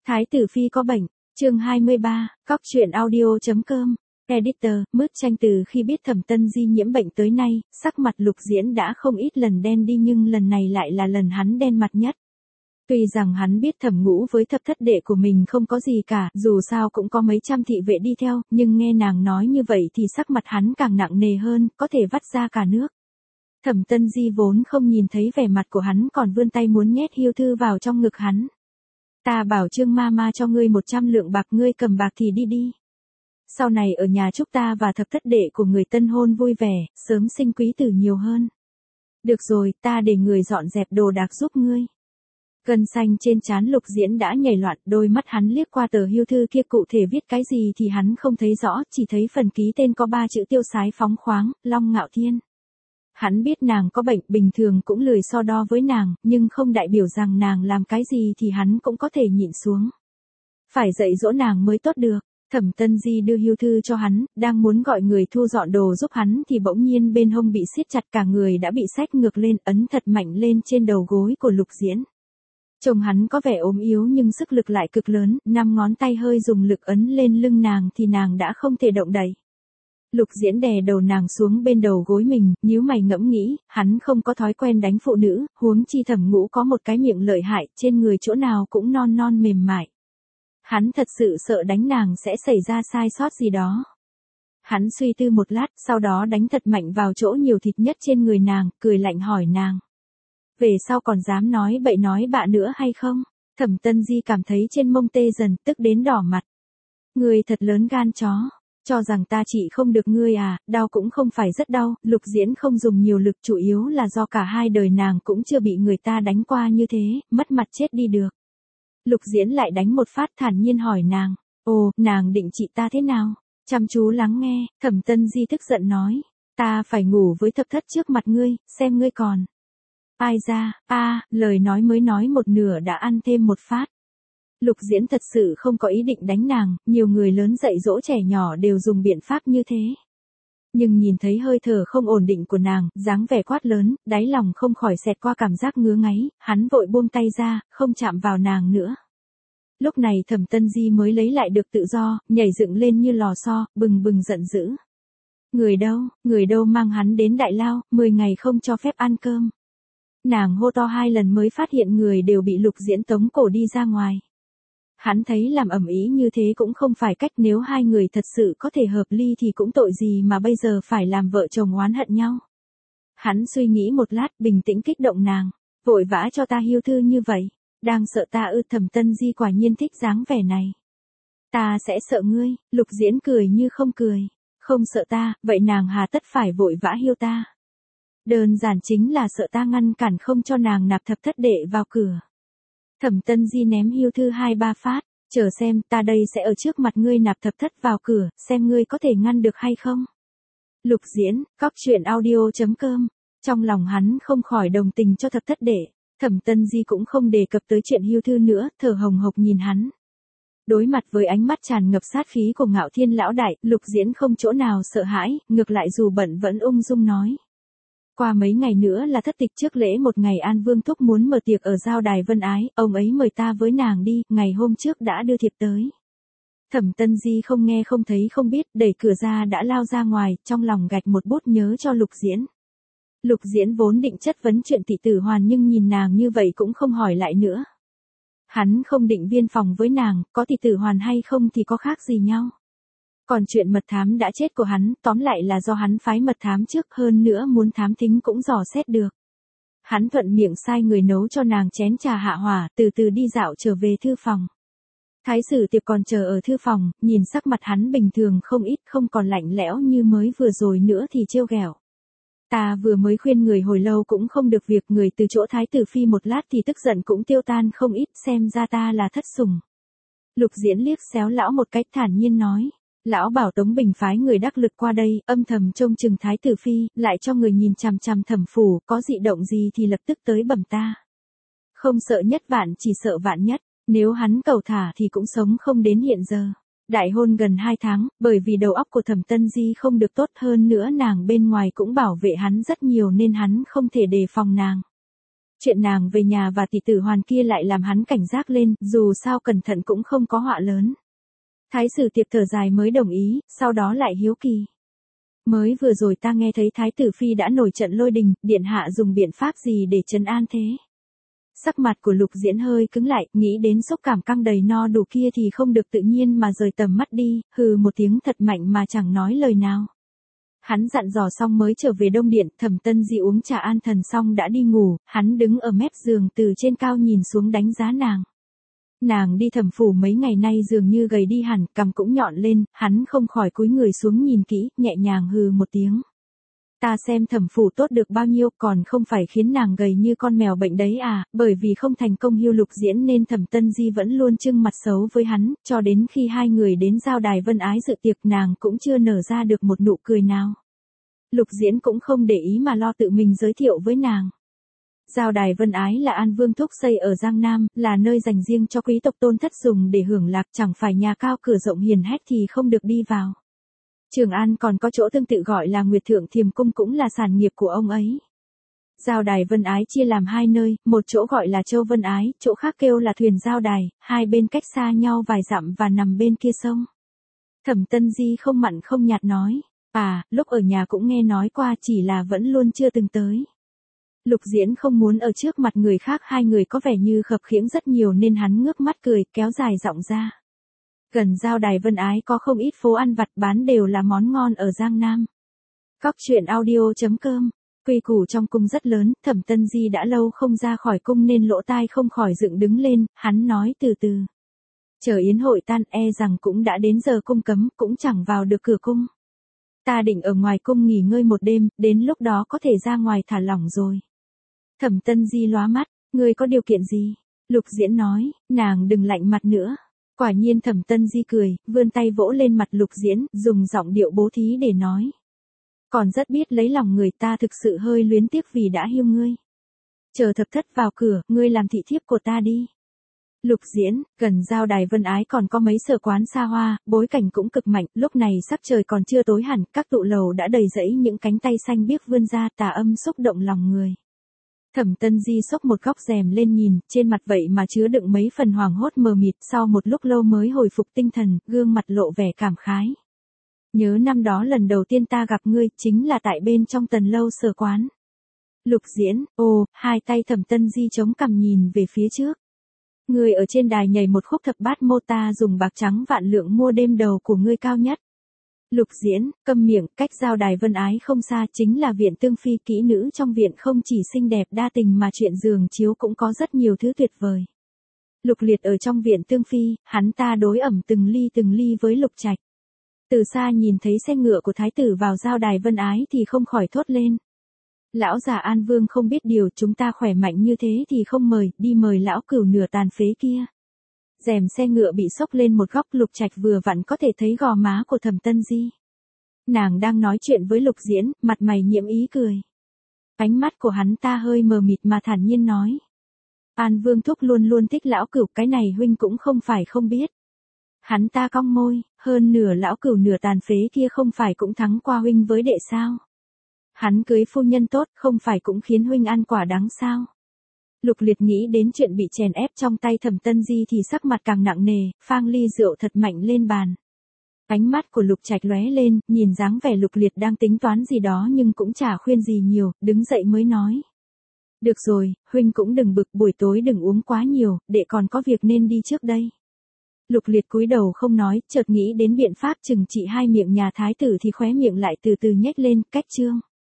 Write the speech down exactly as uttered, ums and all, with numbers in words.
Thái tử phi có bệnh, chương hai mươi ba, cóc truyện audio.com, editor, mướt tranh. Từ khi biết Thẩm Tân Di nhiễm bệnh tới nay, sắc mặt Lục Diễn đã không ít lần đen đi, nhưng lần này lại là lần hắn đen mặt nhất. Tuy rằng hắn biết Thẩm Ngũ với thập thất đệ của mình không có gì cả, dù sao cũng có mấy trăm thị vệ đi theo, nhưng nghe nàng nói như vậy thì sắc mặt hắn càng nặng nề hơn, có thể vắt ra cả nước. Thẩm Tân Di vốn không nhìn thấy vẻ mặt của hắn, còn vươn tay muốn nhét Hiêu Thư vào trong ngực hắn. Ta bảo Trương ma ma cho ngươi một trăm lượng bạc, ngươi cầm bạc thì đi đi. Sau này ở nhà chúc ta và thập thất đệ của người tân hôn vui vẻ, sớm sinh quý tử nhiều hơn. Được rồi, ta để người dọn dẹp đồ đạc giúp ngươi. Gân xanh trên trán Lục Diễn đã nhảy loạn, đôi mắt hắn liếc qua tờ Hiêu Thư kia, cụ thể viết cái gì thì hắn không thấy rõ, chỉ thấy phần ký tên có ba chữ tiêu sái phóng khoáng, Long Ngạo Thiên. Hắn biết nàng có bệnh, bình thường cũng lười so đo với nàng, nhưng không đại biểu rằng nàng làm cái gì thì hắn cũng có thể nhịn xuống. Phải dạy dỗ nàng mới tốt được. Thẩm Tân Di đưa Hiêu Thư cho hắn, đang muốn gọi người thu dọn đồ giúp hắn thì bỗng nhiên bên hông bị siết chặt, cả người đã bị xách ngược lên, ấn thật mạnh lên trên đầu gối của Lục Diễn. Trông hắn có vẻ ốm yếu nhưng sức lực lại cực lớn, năm ngón tay hơi dùng lực ấn lên lưng nàng thì nàng đã không thể động đậy. Lục Diễn đè đầu nàng xuống bên đầu gối mình, nhíu mày ngẫm nghĩ, hắn không có thói quen đánh phụ nữ, huống chi Thẩm Ngũ có một cái miệng lợi hại, trên người chỗ nào cũng non non mềm mại. Hắn thật sự sợ đánh nàng sẽ xảy ra sai sót gì đó. Hắn suy tư một lát, sau đó đánh thật mạnh vào chỗ nhiều thịt nhất trên người nàng, cười lạnh hỏi nàng. Về sau còn dám nói bậy nói bạ nữa hay không? Thẩm Tân Di cảm thấy trên mông tê dần, tức đến đỏ mặt. Ngươi thật lớn gan chó. Cho rằng ta trị không được ngươi à, đau cũng không phải rất đau. Lục Diễn không dùng nhiều lực, chủ yếu là do cả hai đời nàng cũng chưa bị người ta đánh qua như thế, mất mặt chết đi được. Lục Diễn lại đánh một phát, thản nhiên hỏi nàng, ồ, nàng định trị ta thế nào? Chăm chú lắng nghe, Thẩm Tân Di tức giận nói, ta phải ngủ với thập thất trước mặt ngươi, xem ngươi còn. Ai ra, a, lời nói mới nói một nửa đã ăn thêm một phát. Lục Diễn thật sự không có ý định đánh nàng, nhiều người lớn dạy dỗ trẻ nhỏ đều dùng biện pháp như thế. Nhưng nhìn thấy hơi thở không ổn định của nàng, dáng vẻ quát lớn, đáy lòng không khỏi xẹt qua cảm giác ngứa ngáy, hắn vội buông tay ra, không chạm vào nàng nữa. Lúc này Thẩm Tân Di mới lấy lại được tự do, nhảy dựng lên như lò xo, bừng bừng giận dữ. Người đâu, người đâu mang hắn đến đại lao, mười ngày không cho phép ăn cơm. Nàng hô to hai lần mới phát hiện người đều bị Lục Diễn tống cổ đi ra ngoài. Hắn thấy làm ầm ĩ như thế cũng không phải cách, nếu hai người thật sự có thể hợp ly thì cũng tội gì mà bây giờ phải làm vợ chồng oán hận nhau. Hắn suy nghĩ một lát, bình tĩnh kích động nàng, vội vã cho ta Hiêu Thư như vậy, đang sợ ta ư? Thẩm Tân Di quả nhiên thích dáng vẻ này. Ta sẽ sợ ngươi, Lục Diễn cười như không cười, không sợ ta, vậy nàng hà tất phải vội vã hiêu ta? Đơn giản chính là sợ ta ngăn cản không cho nàng nạp thập thất đệ vào cửa. Thẩm Tân Di ném Hiêu Thư hai ba phát, chờ xem, ta đây sẽ ở trước mặt ngươi nạp thập thất vào cửa, xem ngươi có thể ngăn được hay không. Lục Diễn, cóc truyện audio.com, trong lòng hắn không khỏi đồng tình cho thập thất đệ. Thẩm Tân Di cũng không đề cập tới chuyện Hiêu Thư nữa, thở hồng hộc nhìn hắn. Đối mặt với ánh mắt tràn ngập sát khí của Ngạo Thiên lão đại, Lục Diễn không chỗ nào sợ hãi, ngược lại dù bận vẫn ung dung nói. Qua mấy ngày nữa là thất tịch, trước lễ một ngày An Vương thúc muốn mở tiệc ở giao đài Vân Ái, ông ấy mời ta với nàng đi, ngày hôm trước đã đưa thiệp tới. Thẩm Tân Di không nghe không thấy không biết, đẩy cửa ra đã lao ra ngoài, trong lòng gạch một bút nhớ cho Lục Diễn. Lục Diễn vốn định chất vấn chuyện tỷ tử Hoàn, nhưng nhìn nàng như vậy cũng không hỏi lại nữa. Hắn không định viên phòng với nàng, có tỷ tử Hoàn hay không thì có khác gì nhau. Còn chuyện mật thám đã chết của hắn, tóm lại là do hắn phái mật thám trước, hơn nữa muốn thám thính cũng dò xét được. Hắn thuận miệng sai người nấu cho nàng chén trà hạ hỏa, từ từ đi dạo trở về thư phòng. Thái sử Tiệp còn chờ ở thư phòng, nhìn sắc mặt hắn bình thường không ít, không còn lạnh lẽo như mới vừa rồi nữa thì trêu ghẹo. Ta vừa mới khuyên người hồi lâu cũng không được việc, người từ chỗ Thái tử phi một lát thì tức giận cũng tiêu tan không ít, xem ra ta là thất sủng. Lục Diễn liếc xéo lão một cách thản nhiên nói. Lão bảo Tống Bình phái người đắc lực qua đây, âm thầm trông chừng Thái tử phi, lại cho người nhìn chằm chằm Thẩm phủ, có dị động gì thì lập tức tới bẩm ta. Không sợ nhất vạn, chỉ sợ vạn nhất, nếu hắn cầu thả thì cũng sống không đến hiện giờ. Đại hôn gần hai tháng, bởi vì đầu óc của Thẩm Tân Di không được tốt, hơn nữa nàng bên ngoài cũng bảo vệ hắn rất nhiều nên hắn không thể đề phòng nàng. Chuyện nàng về nhà và tỷ tử Hoàn kia lại làm hắn cảnh giác lên, dù sao cẩn thận cũng không có họa lớn. Thái sử Tiệp thở dài mới đồng ý, sau đó lại hiếu kỳ. Mới vừa rồi ta nghe thấy Thái tử Phi đã nổi trận lôi đình, điện hạ dùng biện pháp gì để trấn an thế? Sắc mặt của Lục Diễn hơi cứng lại, nghĩ đến xúc cảm căng đầy no đủ kia thì không được tự nhiên mà rời tầm mắt đi, hừ một tiếng thật mạnh mà chẳng nói lời nào. Hắn dặn dò xong mới trở về Đông Điện, Thẩm Tân Di uống trà an thần xong đã đi ngủ, hắn đứng ở mép giường từ trên cao nhìn xuống đánh giá nàng. Nàng đi Thẩm phủ mấy ngày nay dường như gầy đi hẳn, cằm cũng nhọn lên, hắn không khỏi cúi người xuống nhìn kỹ, nhẹ nhàng hừ một tiếng. Ta xem Thẩm phủ tốt được bao nhiêu, còn không phải khiến nàng gầy như con mèo bệnh đấy à, bởi vì không thành công hưu Lục Diễn nên Thẩm Tân Di vẫn luôn trưng mặt xấu với hắn, cho đến khi hai người đến giao đài Vân Ái dự tiệc nàng cũng chưa nở ra được một nụ cười nào. Lục Diễn cũng không để ý mà lo tự mình giới thiệu với nàng. Giao đài Vân Ái là An Vương thúc xây ở Giang Nam, là nơi dành riêng cho quý tộc tôn thất dùng để hưởng lạc, chẳng phải nhà cao cửa rộng hiền hách thì không được đi vào. Trường An còn có chỗ tương tự gọi là Nguyệt Thượng Thiềm Cung cũng là sản nghiệp của ông ấy. Giao đài Vân Ái chia làm hai nơi, một chỗ gọi là Châu Vân Ái, chỗ khác kêu là Thuyền Giao Đài, hai bên cách xa nhau vài dặm và nằm bên kia sông. Thẩm Tân Di không mặn không nhạt nói, à, lúc ở nhà cũng nghe nói qua chỉ là vẫn luôn chưa từng tới. Lục Diễn không muốn ở trước mặt người khác hai người có vẻ như khập khiễng rất nhiều nên hắn ngước mắt cười, kéo dài giọng ra. Gần giao đài Vân Ái có không ít phố ăn vặt bán đều là món ngon ở Giang Nam. Cóc truyện audio chấm com, quy củ trong cung rất lớn, Thẩm Tân Di đã lâu không ra khỏi cung nên lỗ tai không khỏi dựng đứng lên, hắn nói từ từ. Chờ yến hội tan e rằng cũng đã đến giờ cung cấm, cũng chẳng vào được cửa cung. Ta định ở ngoài cung nghỉ ngơi một đêm, đến lúc đó có thể ra ngoài thả lỏng rồi. Thẩm Tân Di lóa mắt, ngươi có điều kiện gì? Lục Diễn nói, nàng đừng lạnh mặt nữa. Quả nhiên Thẩm Tân Di cười, vươn tay vỗ lên mặt Lục Diễn, dùng giọng điệu bố thí để nói. Còn rất biết lấy lòng người, ta thực sự hơi luyến tiếc vì đã hiêu ngươi. Chờ thập thất vào cửa, ngươi làm thị thiếp của ta đi. Lục Diễn, gần giao đài Vân Ái còn có mấy sở quán xa hoa, bối cảnh cũng cực mạnh, lúc này sắc trời còn chưa tối hẳn, các tụ lầu đã đầy rẫy những cánh tay xanh biếc vươn ra, tà âm xúc động lòng người. Thẩm Tân Di xốc một góc rèm lên nhìn, trên mặt vậy mà chứa đựng mấy phần hoảng hốt mờ mịt, sau một lúc lâu mới hồi phục tinh thần, gương mặt lộ vẻ cảm khái. Nhớ năm đó lần đầu tiên ta gặp ngươi, chính là tại bên trong Tần lâu sở quán. Lục Diễn, ồ, hai tay Thẩm Tân Di chống cằm nhìn về phía trước. Ngươi ở trên đài nhảy một khúc thập bát mô, ta dùng bạc trắng vạn lượng mua đêm đầu của ngươi cao nhất. Lục Diễn, câm miệng, cách giao đài Vân Ái không xa chính là viện tương phi, kỹ nữ trong viện không chỉ xinh đẹp đa tình mà chuyện giường chiếu cũng có rất nhiều thứ tuyệt vời. Lục Liệt ở trong viện tương phi, hắn ta đối ẩm từng ly từng ly với Lục Trạch. Từ xa nhìn thấy xe ngựa của thái tử vào giao đài Vân Ái thì không khỏi thốt lên. Lão già An Vương không biết điều, chúng ta khỏe mạnh như thế thì không mời, đi mời lão cửu nửa tàn phế kia. Rèm xe ngựa bị xốc lên một góc, Lục Trạch vừa vặn có thể thấy gò má của Thẩm Tân Di. Nàng đang nói chuyện với Lục Diễn, mặt mày nhiễm ý cười. Ánh mắt của hắn ta hơi mờ mịt mà thản nhiên nói. An Vương thúc luôn luôn thích lão cửu, cái này huynh cũng không phải không biết. Hắn ta cong môi, hơn nửa lão cửu nửa tàn phế kia không phải cũng thắng qua huynh với đệ sao? Hắn cưới phu nhân tốt, không phải cũng khiến huynh ăn quả đắng sao? Lục Liệt nghĩ đến chuyện bị chèn ép trong tay Thẩm Tân Di thì sắc mặt càng nặng nề, phang ly rượu thật mạnh lên bàn. Ánh mắt của Lục Trạch lóe lên, nhìn dáng vẻ Lục Liệt đang tính toán gì đó nhưng cũng chả khuyên gì nhiều, đứng dậy mới nói. Được rồi, huynh cũng đừng bực, buổi tối đừng uống quá nhiều, đệ còn có việc nên đi trước đây. Lục Liệt cúi đầu không nói, chợt nghĩ đến biện pháp trừng trị hai miệng nhà thái tử thì khóe miệng lại từ từ nhếch lên, cách chương.